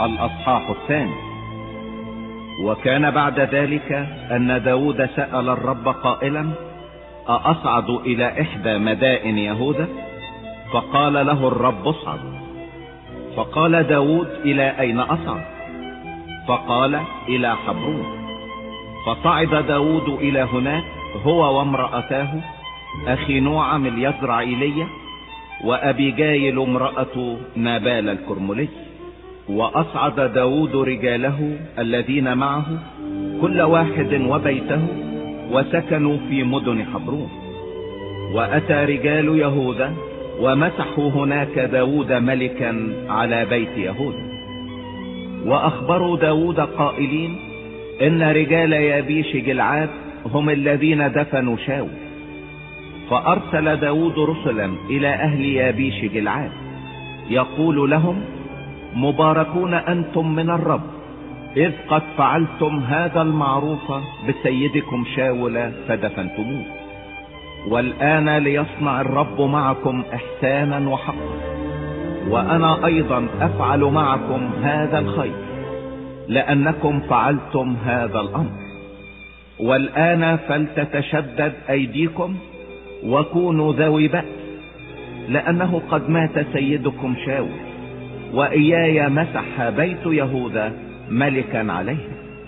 الأصحاح الثاني. وكان بعد ذلك أن داود سأل الرب قائلا: أصعد إلى إحدى مدائن يهوذا؟ فقال له الرب: اصعد. فقال داود: إلى أين أصعد؟ فقال: إلى حبرون. فصعد داود إلى هناك هو وامرأتاه أخينوعم اليزرعيلية وأبيجايل امرأة نابال الكرملي. وأصعد داود رجاله الذين معه كل واحد وبيته، وسكنوا في مدن حبرون. وأتى رجال يهوذا ومسحوا هناك داود ملكا على بيت يهوذا. وأخبروا داود قائلين: إن رجال يابيش جلعاد هم الذين دفنوا شاول. فأرسل داود رسلا إلى أهل يابيش جلعاد يقول لهم: مباركون أنتم من الرب، إذ قد فعلتم هذا المعروف بسيدكم شاول فدفنتموه. والآن ليصنع الرب معكم إحسانا وحقا، وأنا أيضا أفعل معكم هذا الخير لأنكم فعلتم هذا الأمر. والآن فلتتشدد أيديكم وكونوا ذوي بأس، لأنه قد مات سيدكم شاول، وإياي مسح بيت يهوذا ملكا عليه.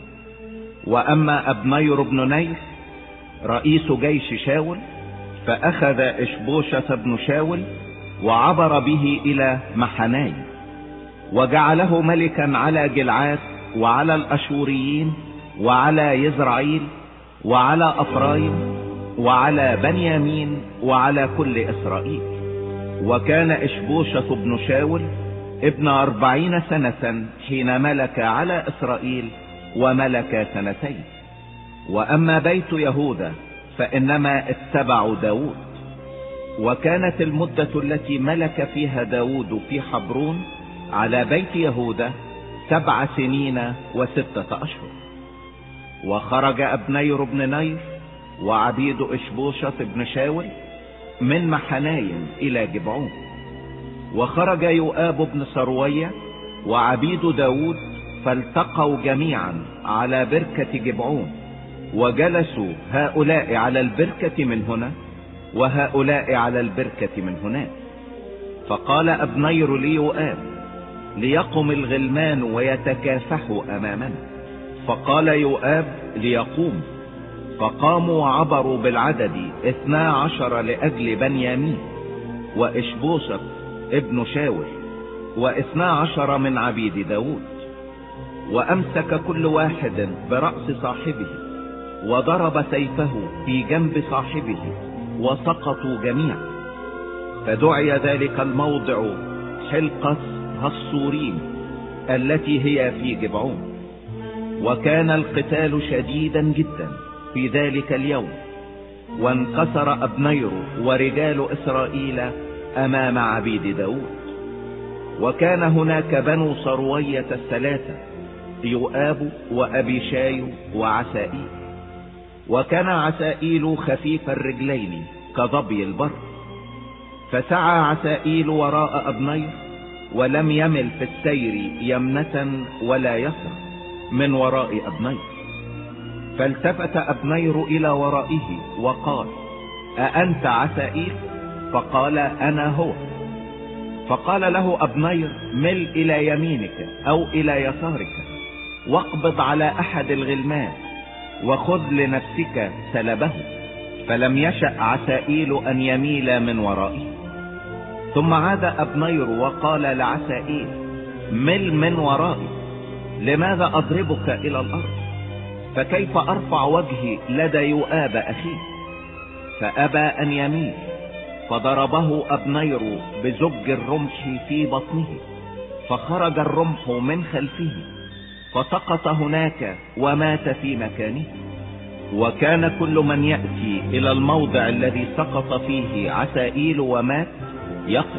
وأما أبنير بن نير رئيس جيش شاول فأخذ إشبوشة بن شاول وعبر به إلى محناي، وجعله ملكا على جلعاد وعلى الأشوريين وعلى يزرعيل وعلى أفرايم وعلى بنيامين وعلى كل إسرائيل. وكان إشبوشة بن شاول ابن 40 سنة حين ملك على إسرائيل، وملك 2. وأما بيت يهوذا فإنما اتبعوا داود. وكانت المدة التي ملك فيها داود في حبرون على بيت يهوذا 7 سنين و6 أشهر. وخرج أبنير بن نير وعبيد إشبوشة بن شاول من محنايم إلى جبعون. وخرج يؤاب بن سروية وعبيد داود فالتقوا جميعا على بركة جبعون، وجلسوا هؤلاء على البركة من هنا وهؤلاء على البركة من هناك. فقال أبنير ليؤاب: ليقم الغلمان ويتكافحوا أمامنا. فقال يؤاب: ليقوم. فقاموا وعبروا بالعدد 12 لأجل بنيامين وإشبوشة ابن شاول 12 من عبيد داود. وأمسك كل واحد برأس صاحبه وضرب سيفه في جنب صاحبه وسقطوا جميعا. فدعي ذلك الموضع حلقة هالصورين التي هي في جبعون. وكان القتال شديدا جدا في ذلك اليوم، وانكسر أبنير ورجال إسرائيل أمام عبيد داود. وكان هناك بنو سروية 3: يؤاب وأبيشاي وعسائيل. وكان عسائيل خفيف الرجلين كظبي البر. فسعى عسائيل وراء أبنير ولم يمل في السير يمنة ولا يسرى من وراء أبنير. فالتفت أبنير إلى ورائه وقال: أأنت عسائيل؟ فقال: أنا هو. فقال له أبنير: مل إلى يمينك أو إلى يسارك، واقبض على أحد الغلمان وخذ لنفسك سلبه. فلم يشأ عسائيل أن يميل من ورائه. ثم عاد أبنير وقال لعسائيل: مل من ورائي، لماذا أضربك إلى الأرض؟ فكيف أرفع وجهي لدى يؤاب أخيه؟ فأبى أن يميل، فضربه أبنير بزج الرمح في بطنه، فخرج الرمح من خلفه فسقط هناك ومات في مكانه. وكان كل من يأتي إلى الموضع الذي سقط فيه عسائيل ومات يقف.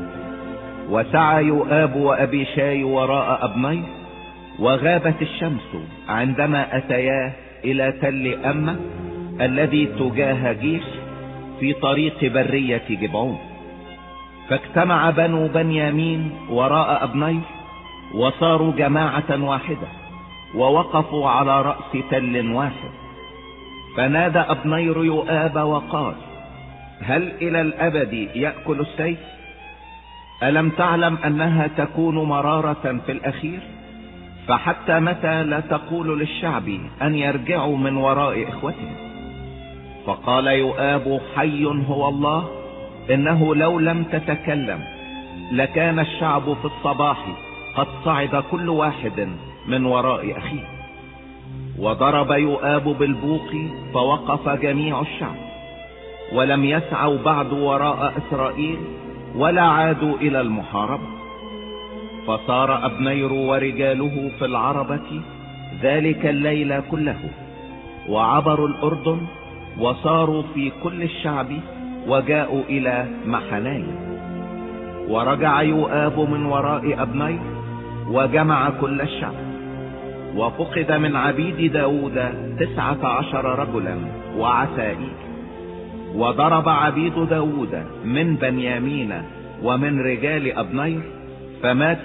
وسعى يؤاب وأبيشاي وراء أبنير، وغابت الشمس عندما أتياه إلى تل أمة الذي تجاه جيش في طريق برية جبعون. فاجتمع بنو بنيامين وراء أبنير وصاروا جماعة واحدة ووقفوا على رأس تل واحد. فنادى أبنير يؤاب وقال: هل إلى الأبد يأكل السيف؟ ألم تعلم أنها تكون مرارة في الأخير؟ فحتى متى لا تقول للشعب أن يرجعوا من وراء إخوتهم؟ فقال يؤاب: حي هو الله، إنه لو لم تتكلم لكان الشعب في الصباح قد صعد كل واحد من وراء أخيه. وضرب يؤاب بالبوق فوقف جميع الشعب، ولم يسعوا بعد وراء إسرائيل ولا عادوا إلى المحاربة. فصار أبنير ورجاله في العربة ذلك الليل كله، وعبروا الأردن وصاروا في كل الشعب وجاءوا إلى محنايم. ورجع يؤاب من وراء أبنير وجمع كل الشعب. وفقد من عبيد داود 19 رجلا وعسائيل. وضرب عبيد داود من بنيامين ومن رجال أبنير فمات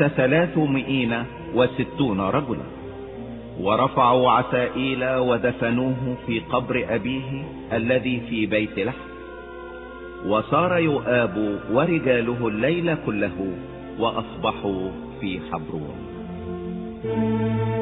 360 رجلا. ورفعوا عسائيل ودفنوه في قبر أبيه الذي في بيت لحم. وصار يؤاب ورجاله الليل كله وأصبحوا في حبرون.